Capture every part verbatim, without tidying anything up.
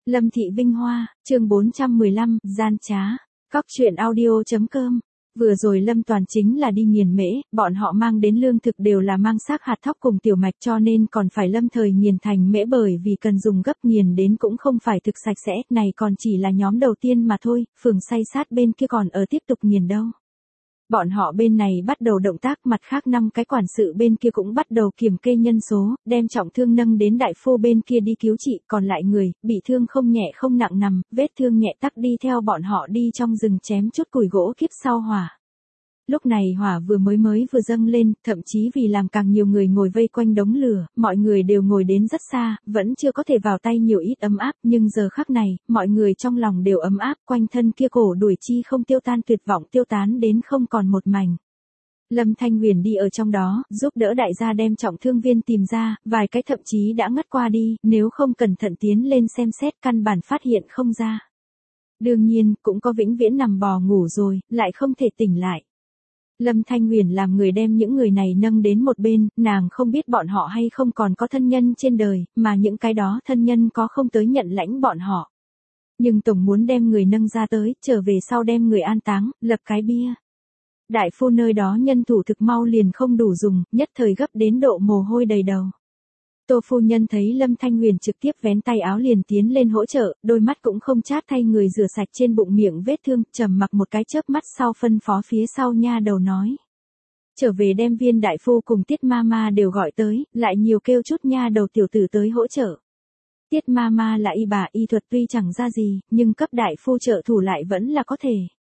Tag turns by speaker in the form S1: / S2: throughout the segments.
S1: Lâm Thị Vinh Hoa, chương bốn trăm mười lăm, gian trá. Cóc truyện audio.com. Vừa rồi Lâm Toàn chính là đi nghiền mễ, bọn họ mang đến lương thực đều là mang xác hạt thóc cùng tiểu mạch cho nên còn phải lâm thời nghiền thành mễ bởi vì cần dùng gấp nghiền đến cũng không phải thực sạch sẽ, này còn chỉ là nhóm đầu tiên mà thôi, phường xay sát bên kia còn ở tiếp tục nghiền đâu. Bọn họ bên này bắt đầu động tác, mặt khác năm cái quản sự bên kia cũng bắt đầu kiểm kê nhân số, đem trọng thương nâng đến đại phu bên kia đi cứu trị, còn lại người, bị thương không nhẹ không nặng nằm, vết thương nhẹ tắc đi theo bọn họ đi trong rừng chém chút củi gỗ kiếp sau hỏa. Lúc này hỏa vừa mới mới vừa dâng lên, thậm chí vì làm càng nhiều người ngồi vây quanh đống lửa, mọi người đều ngồi đến rất xa, vẫn chưa có thể vào tay nhiều ít ấm áp, nhưng giờ khắc này, mọi người trong lòng đều ấm áp, quanh thân kia cổ đuổi chi không tiêu tan tuyệt vọng tiêu tán đến không còn một mảnh. Lâm Thanh Huyền đi ở trong đó, giúp đỡ đại gia đem trọng thương viên tìm ra, vài cái thậm chí đã ngất qua đi, nếu không cẩn thận tiến lên xem xét căn bản phát hiện không ra. Đương nhiên, cũng có vĩnh viễn nằm bò ngủ rồi, lại không thể tỉnh lại. Lâm Thanh Huyền làm người đem những người này nâng đến một bên, nàng không biết bọn họ hay không còn có thân nhân trên đời, mà những cái đó thân nhân có không tới nhận lãnh bọn họ. Nhưng tổng muốn đem người nâng ra tới, trở về sau đem người an táng, lập cái bia. Đại phu nơi đó nhân thủ thực mau liền không đủ dùng, nhất thời gấp đến độ mồ hôi đầy đầu. Tô phu nhân thấy Lâm Thanh Huyền trực tiếp vén tay áo liền tiến lên hỗ trợ, đôi mắt cũng không chát thay người rửa sạch trên bụng miệng vết thương, trầm mặc một cái chớp mắt sau phân phó phía sau nha đầu nói. Trở về đem Viên đại phu cùng Tiết ma ma đều gọi tới, lại nhiều kêu chút nha đầu tiểu tử tới hỗ trợ. Tiết ma ma là y bà, y thuật tuy chẳng ra gì, nhưng cấp đại phu trợ thủ lại vẫn là có thể.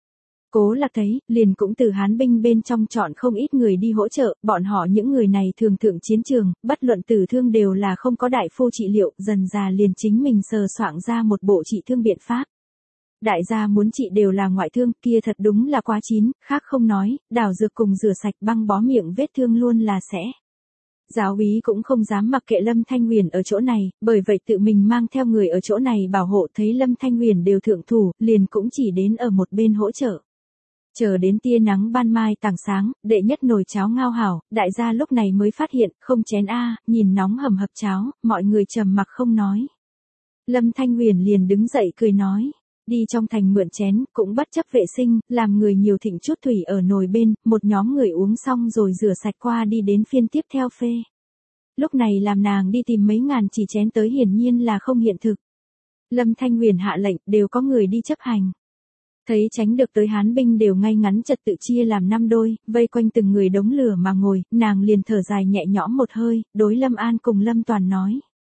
S1: Cố Lạc thấy, liền cũng từ Hán binh bên trong chọn không ít người đi hỗ trợ, bọn họ những người này thường thượng chiến trường, bất luận tử thương đều là không có đại phu trị liệu, dần già liền chính mình sờ soạn ra một bộ trị thương biện pháp. Đại gia muốn trị đều là ngoại thương, kia thật đúng là quá chín, khác không nói, đào dược cùng rửa sạch băng bó miệng vết thương luôn là sẽ. Giáo úy cũng không dám mặc kệ Lâm Thanh Huyền ở chỗ này, bởi vậy tự mình mang theo người ở chỗ này bảo hộ, thấy Lâm Thanh Huyền đều thượng thủ, liền cũng chỉ đến ở một bên hỗ trợ. Chờ đến tia nắng ban mai tảng sáng, đệ nhất nồi cháo ngao hảo, đại gia lúc này mới phát hiện, không chén a, nhìn nóng hầm hập cháo, mọi người trầm mặc không nói. Lâm Thanh Huyền liền đứng dậy cười nói, đi trong thành mượn chén, cũng bất chấp vệ sinh, làm người nhiều thịnh chút thủy ở nồi bên, một nhóm người uống xong rồi rửa sạch qua đi đến phiên tiếp theo phê. Lúc này làm nàng đi tìm mấy ngàn chỉ chén tới hiển nhiên là không hiện thực. Lâm Thanh Huyền hạ lệnh, đều có người đi chấp hành. Thấy tránh được tới Hán binh đều ngay ngắn trật tự chia làm năm đôi, vây quanh từng người đống lửa mà ngồi, nàng liền thở dài nhẹ nhõm một hơi, đối Lâm An cùng Lâm Toàn nói.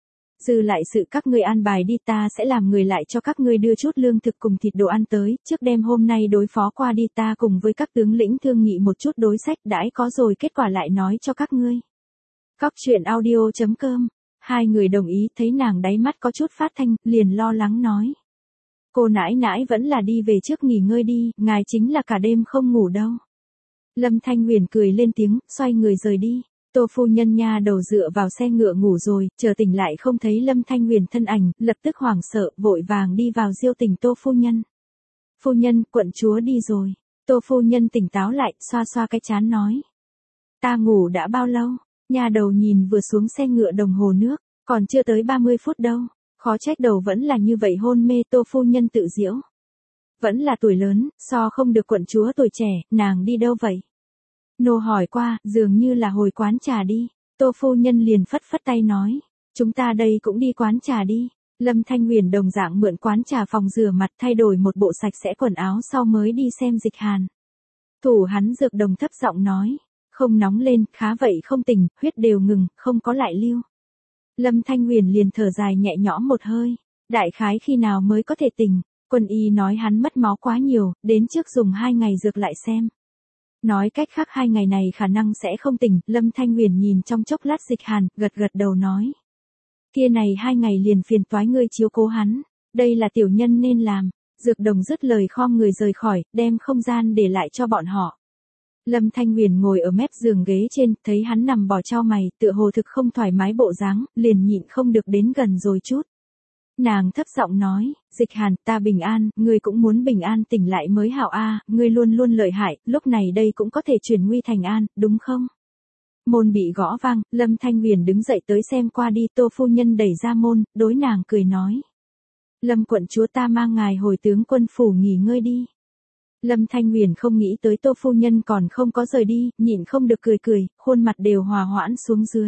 S1: Dư lại sự các ngươi an bài đi, ta sẽ làm người lại cho các ngươi đưa chút lương thực cùng thịt đồ ăn tới, trước đêm hôm nay đối phó qua đi, ta cùng với các tướng lĩnh thương nghị một chút đối sách, đãi có rồi kết quả lại nói cho các ngươi. Cóc truyện audio.com. Hai người đồng ý, thấy nàng đáy mắt có chút phát thanh, liền lo lắng nói. Cô nãi nãi vẫn là đi về trước nghỉ ngơi đi, ngài chính là cả đêm không ngủ đâu. Lâm Thanh Huyền cười lên tiếng, xoay người rời đi. Tô phu nhân nha đầu dựa vào xe ngựa ngủ rồi, chờ tỉnh lại không thấy Lâm Thanh Huyền thân ảnh, lập tức hoảng sợ, vội vàng đi vào diêu tỉnh Tô phu nhân. Phu nhân, quận chúa đi rồi. Tô phu nhân tỉnh táo lại, xoa xoa cái trán nói. Ta ngủ đã bao lâu? Nha đầu nhìn vừa xuống xe ngựa đồng hồ nước, còn chưa tới ba mươi phút đâu. Khó trách đầu vẫn là như vậy hôn mê, Tô phu nhân tự giễu. Vẫn là tuổi lớn, so không được quận chúa tuổi trẻ, nàng đi đâu vậy? Nô hỏi qua, dường như là hồi quán trà đi. Tô phu nhân liền phất phất tay nói, chúng ta đây cũng đi quán trà đi. Lâm Thanh Huyền đồng dạng mượn quán trà phòng rửa mặt, thay đổi một bộ sạch sẽ quần áo sau mới đi xem Dịch Hàn. Thủ hắn dược đồng thấp giọng nói, không nóng lên, khá vậy không tỉnh, huyết đều ngừng, không có lại lưu. Lâm Thanh Huyền liền thở dài nhẹ nhõm một hơi, đại khái khi nào mới có thể tỉnh, quân y nói hắn mất máu quá nhiều, đến trước dùng hai ngày dược lại xem. Nói cách khác hai ngày này khả năng sẽ không tỉnh, Lâm Thanh Huyền nhìn trong chốc lát Dịch Hàn, gật gật đầu nói. Kia này hai ngày liền phiền toái ngươi chiếu cố hắn, đây là tiểu nhân nên làm, dược đồng dứt lời khom người rời khỏi, đem không gian để lại cho bọn họ. Lâm Thanh Huyền ngồi ở mép giường ghế trên, thấy hắn nằm bò chau mày, tựa hồ thực không thoải mái bộ dáng, liền nhịn không được đến gần rồi chút. Nàng thấp giọng nói, Dịch Hàn, ta bình an, ngươi cũng muốn bình an tỉnh lại mới hảo a, ngươi luôn luôn lợi hại, lúc này đây cũng có thể chuyển nguy thành an, đúng không? Môn bị gõ vang, Lâm Thanh Huyền đứng dậy tới xem qua đi, Tô phu nhân đẩy ra môn, đối nàng cười nói. Lâm quận chúa ta mang ngài hồi tướng quân phủ nghỉ ngơi đi. Lâm Thanh Huyền không nghĩ tới Tô phu nhân còn không có rời đi, nhịn không được cười cười, khuôn mặt đều hòa hoãn xuống dưới.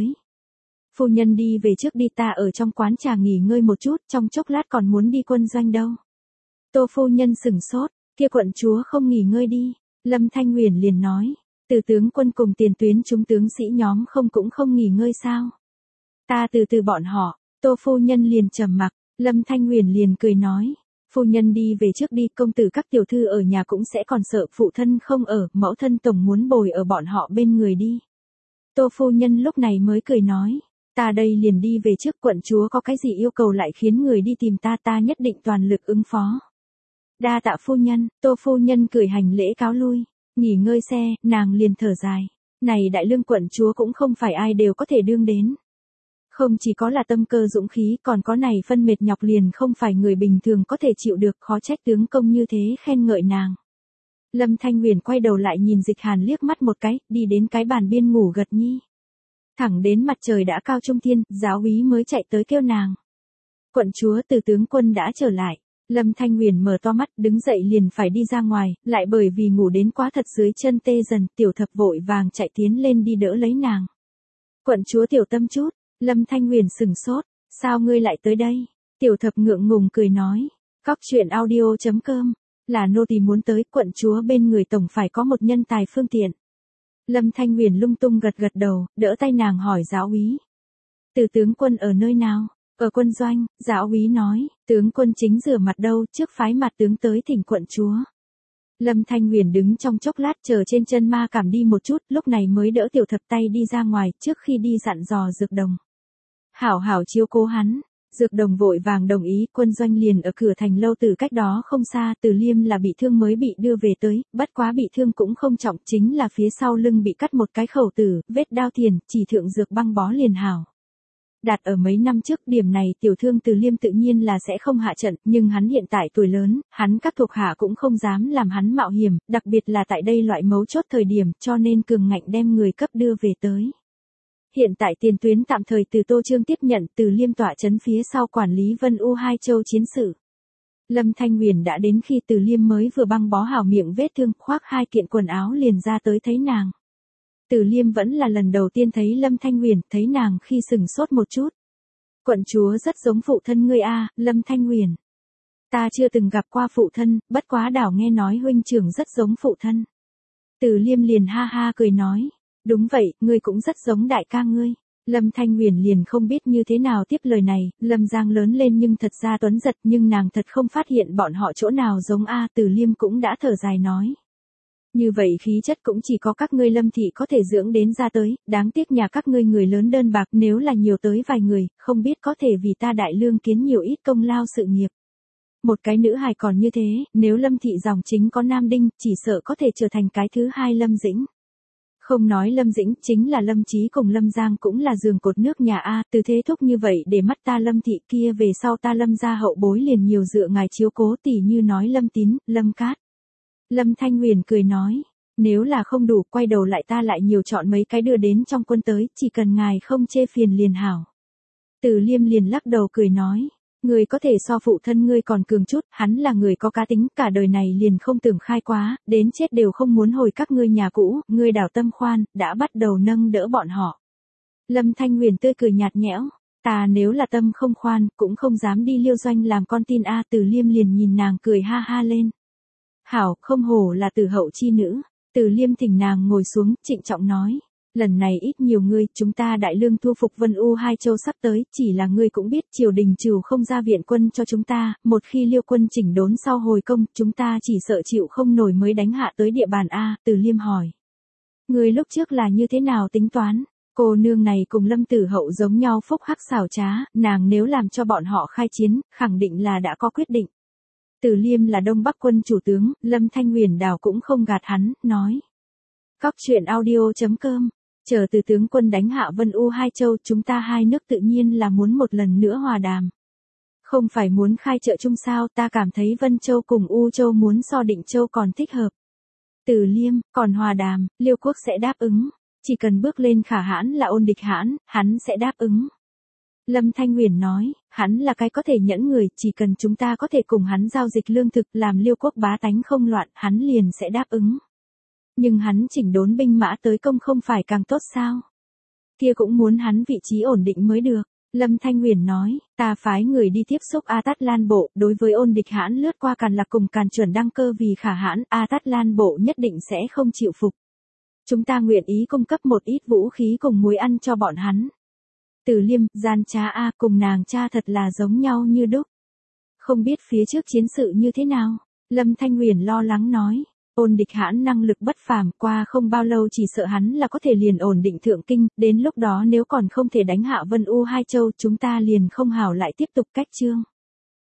S1: Phu nhân đi về trước đi, ta ở trong quán trà nghỉ ngơi một chút, trong chốc lát còn muốn đi quân doanh đâu. Tô phu nhân sửng sốt, kia quận chúa không nghỉ ngơi đi. Lâm Thanh Huyền liền nói, từ tướng quân cùng tiền tuyến chúng tướng sĩ nhóm không cũng không nghỉ ngơi sao. Ta từ từ bọn họ. Tô phu nhân liền trầm mặc. Lâm Thanh Huyền liền cười nói, phu nhân đi về trước đi, công tử các tiểu thư ở nhà cũng sẽ còn sợ phụ thân không ở, mẫu thân tổng muốn bồi ở bọn họ bên người đi. Tô phu nhân lúc này mới cười nói, ta đây liền đi về trước, quận chúa có cái gì yêu cầu lại khiến người đi tìm ta, ta nhất định toàn lực ứng phó. Đa tạ phu nhân. Tô phu nhân cười hành lễ cáo lui, nghỉ ngơi xe, nàng liền thở dài. Này đại lương quận chúa cũng không phải ai đều có thể đương đến. Không chỉ có là tâm cơ dũng khí, còn có này phân mệt nhọc liền không phải người bình thường có thể chịu được, khó trách tướng công như thế khen ngợi nàng. Lâm Thanh Huyền quay đầu lại nhìn Dịch Hàn liếc mắt một cái, đi đến cái bàn biên ngủ gật nhi. Thẳng đến mặt trời đã cao trung thiên, giáo úy mới chạy tới kêu nàng. Quận chúa, từ tướng quân đã trở lại. Lâm Thanh Huyền mở to mắt, đứng dậy liền phải đi ra ngoài, lại bởi vì ngủ đến quá thật dưới chân tê dần, Tiểu Thập vội vàng chạy tiến lên đi đỡ lấy nàng. Quận chúa tiểu tâm chút. Lâm Thanh Huyền sừng sốt, sao ngươi lại tới đây? Tiểu Thập ngượng ngùng cười nói, cóc truyện audio chấm com, là nô tỳ muốn tới, quận chúa bên người tổng phải có một nhân tài phương tiện. Lâm Thanh Huyền lung tung gật gật đầu, đỡ tay nàng hỏi giáo úy. Từ tướng quân ở nơi nào? Ở quân doanh. Giáo úy nói, tướng quân chính rửa mặt đâu, trước phái mặt tướng tới thỉnh quận chúa. Lâm Thanh Huyền đứng trong chốc lát chờ trên chân ma cảm đi một chút, lúc này mới đỡ Tiểu Thập tay đi ra ngoài, trước khi đi dặn dò Dược Đồng. Hảo hảo chiếu cố hắn. Dược Đồng vội vàng đồng ý, quân doanh liền ở cửa thành lâu từ cách đó không xa, Từ Liêm là bị thương mới bị đưa về tới, bất quá bị thương cũng không trọng, chính là phía sau lưng bị cắt một cái khẩu tử, vết đao thiền, chỉ thượng dược băng bó liền hảo. Đạt ở mấy năm trước, điểm này tiểu thương Từ Liêm tự nhiên là sẽ không hạ trận, nhưng hắn hiện tại tuổi lớn, hắn các thuộc hạ cũng không dám làm hắn mạo hiểm, đặc biệt là tại đây loại mấu chốt thời điểm, cho nên cường ngạnh đem người cấp đưa về tới. Hiện tại tiền tuyến tạm thời từ Tô Trương tiếp nhận, Từ Liêm tọa trấn phía sau quản lý Vân U hai châu chiến sự. Lâm Thanh Huyền đã đến khi Từ Liêm mới vừa băng bó hảo miệng vết thương, khoác hai kiện quần áo liền ra tới thấy nàng. Từ Liêm vẫn là lần đầu tiên thấy Lâm Thanh Huyền, thấy nàng khi sừng sốt một chút. Quận chúa rất giống phụ thân ngươi a, Lâm Thanh Huyền. Ta chưa từng gặp qua phụ thân, bất quá đảo nghe nói huynh trưởng rất giống phụ thân. Từ Liêm liền ha ha cười nói, đúng vậy, ngươi cũng rất giống đại ca ngươi. Lâm Thanh Huyền liền không biết như thế nào tiếp lời này, Lâm Giang lớn lên nhưng thật ra tuấn giật, nhưng nàng thật không phát hiện bọn họ chỗ nào giống a. Từ Liêm cũng đã thở dài nói. Như vậy khí chất cũng chỉ có các ngươi Lâm thị có thể dưỡng đến ra tới, đáng tiếc nhà các ngươi người lớn đơn bạc, nếu là nhiều tới vài người, không biết có thể vì ta đại lương kiến nhiều ít công lao sự nghiệp. Một cái nữ hài còn như thế, nếu Lâm thị dòng chính có nam đinh, chỉ sợ có thể trở thành cái thứ hai Lâm Dĩnh. Không nói Lâm Dĩnh, chính là Lâm Chí cùng Lâm Giang cũng là giường cột nước nhà A, từ thế thúc như vậy để mắt ta Lâm thị kia về sau ta Lâm gia hậu bối liền nhiều dựa ngài chiếu cố, tỉ như nói Lâm Tín, Lâm Cát. Lâm Thanh Huyền cười nói, nếu là không đủ, quay đầu lại ta lại nhiều chọn mấy cái đưa đến trong quân tới, chỉ cần ngài không chê phiền liền hảo. Từ Liêm liền lắc đầu cười nói, người có thể so phụ thân ngươi còn cường chút, hắn là người có cá tính, cả đời này liền không tưởng khai quá, đến chết đều không muốn hồi các ngươi nhà cũ, ngươi đảo tâm khoan, đã bắt đầu nâng đỡ bọn họ. Lâm Thanh Huyền tươi cười nhạt nhẽo, ta nếu là tâm không khoan, cũng không dám đi Liêu Doanh làm con tin a. Từ Liêm liền nhìn nàng cười ha ha lên. Hảo, không hổ là Từ hậu chi nữ. Từ Liêm thỉnh nàng ngồi xuống, trịnh trọng nói, lần này ít nhiều ngươi, chúng ta đại lương thu phục Vân U hai châu sắp tới, chỉ là ngươi cũng biết triều đình trừ không ra viện quân cho chúng ta, một khi Liêu quân chỉnh đốn sau hồi công, chúng ta chỉ sợ chịu không nổi mới đánh hạ tới địa bàn a. Từ Liêm hỏi, ngươi lúc trước là như thế nào tính toán? Cô nương này cùng Lâm Tử Hậu giống nhau phúc hắc xảo trá, nàng nếu làm cho bọn họ khai chiến, khẳng định là đã có quyết định. Từ Liêm là Đông Bắc quân chủ tướng, Lâm Thanh Huyền đảo cũng không gạt hắn, nói. Cóc truyện audio chấm com, chờ từ tướng quân đánh hạ Vân U hai châu, chúng ta hai nước tự nhiên là muốn một lần nữa hòa đàm. Không phải muốn khai trợ chung sao, ta cảm thấy Vân Châu cùng U Châu muốn so Định Châu còn thích hợp. Từ Liêm, còn hòa đàm, Liêu quốc sẽ đáp ứng. Chỉ cần bước lên khả hãn là ôn địch hãn, hắn sẽ đáp ứng. Lâm Thanh Huyền nói, hắn là cái có thể nhẫn người, chỉ cần chúng ta có thể cùng hắn giao dịch lương thực làm Liêu quốc bá tánh không loạn, hắn liền sẽ đáp ứng. Nhưng hắn chỉnh đốn binh mã tới công không phải càng tốt sao? Kia cũng muốn hắn vị trí ổn định mới được. Lâm Thanh Huyền nói, ta phái người đi tiếp xúc A Tát Lan Bộ, đối với ôn địch hãn lướt qua Càn Lạc cùng Càn Chuẩn đăng cơ vì khả hãn, A Tát Lan Bộ nhất định sẽ không chịu phục. Chúng ta nguyện ý cung cấp một ít vũ khí cùng muối ăn cho bọn hắn. Từ Liêm, gian trá A cùng nàng cha thật là giống nhau như đúc. Không biết phía trước chiến sự như thế nào? Lâm Thanh Huyền lo lắng nói. Ôn địch hãn năng lực bất phàm, qua không bao lâu chỉ sợ hắn là có thể liền ổn định thượng kinh, đến lúc đó nếu còn không thể đánh hạ Vân U hai châu chúng ta liền không hảo lại tiếp tục cách chương.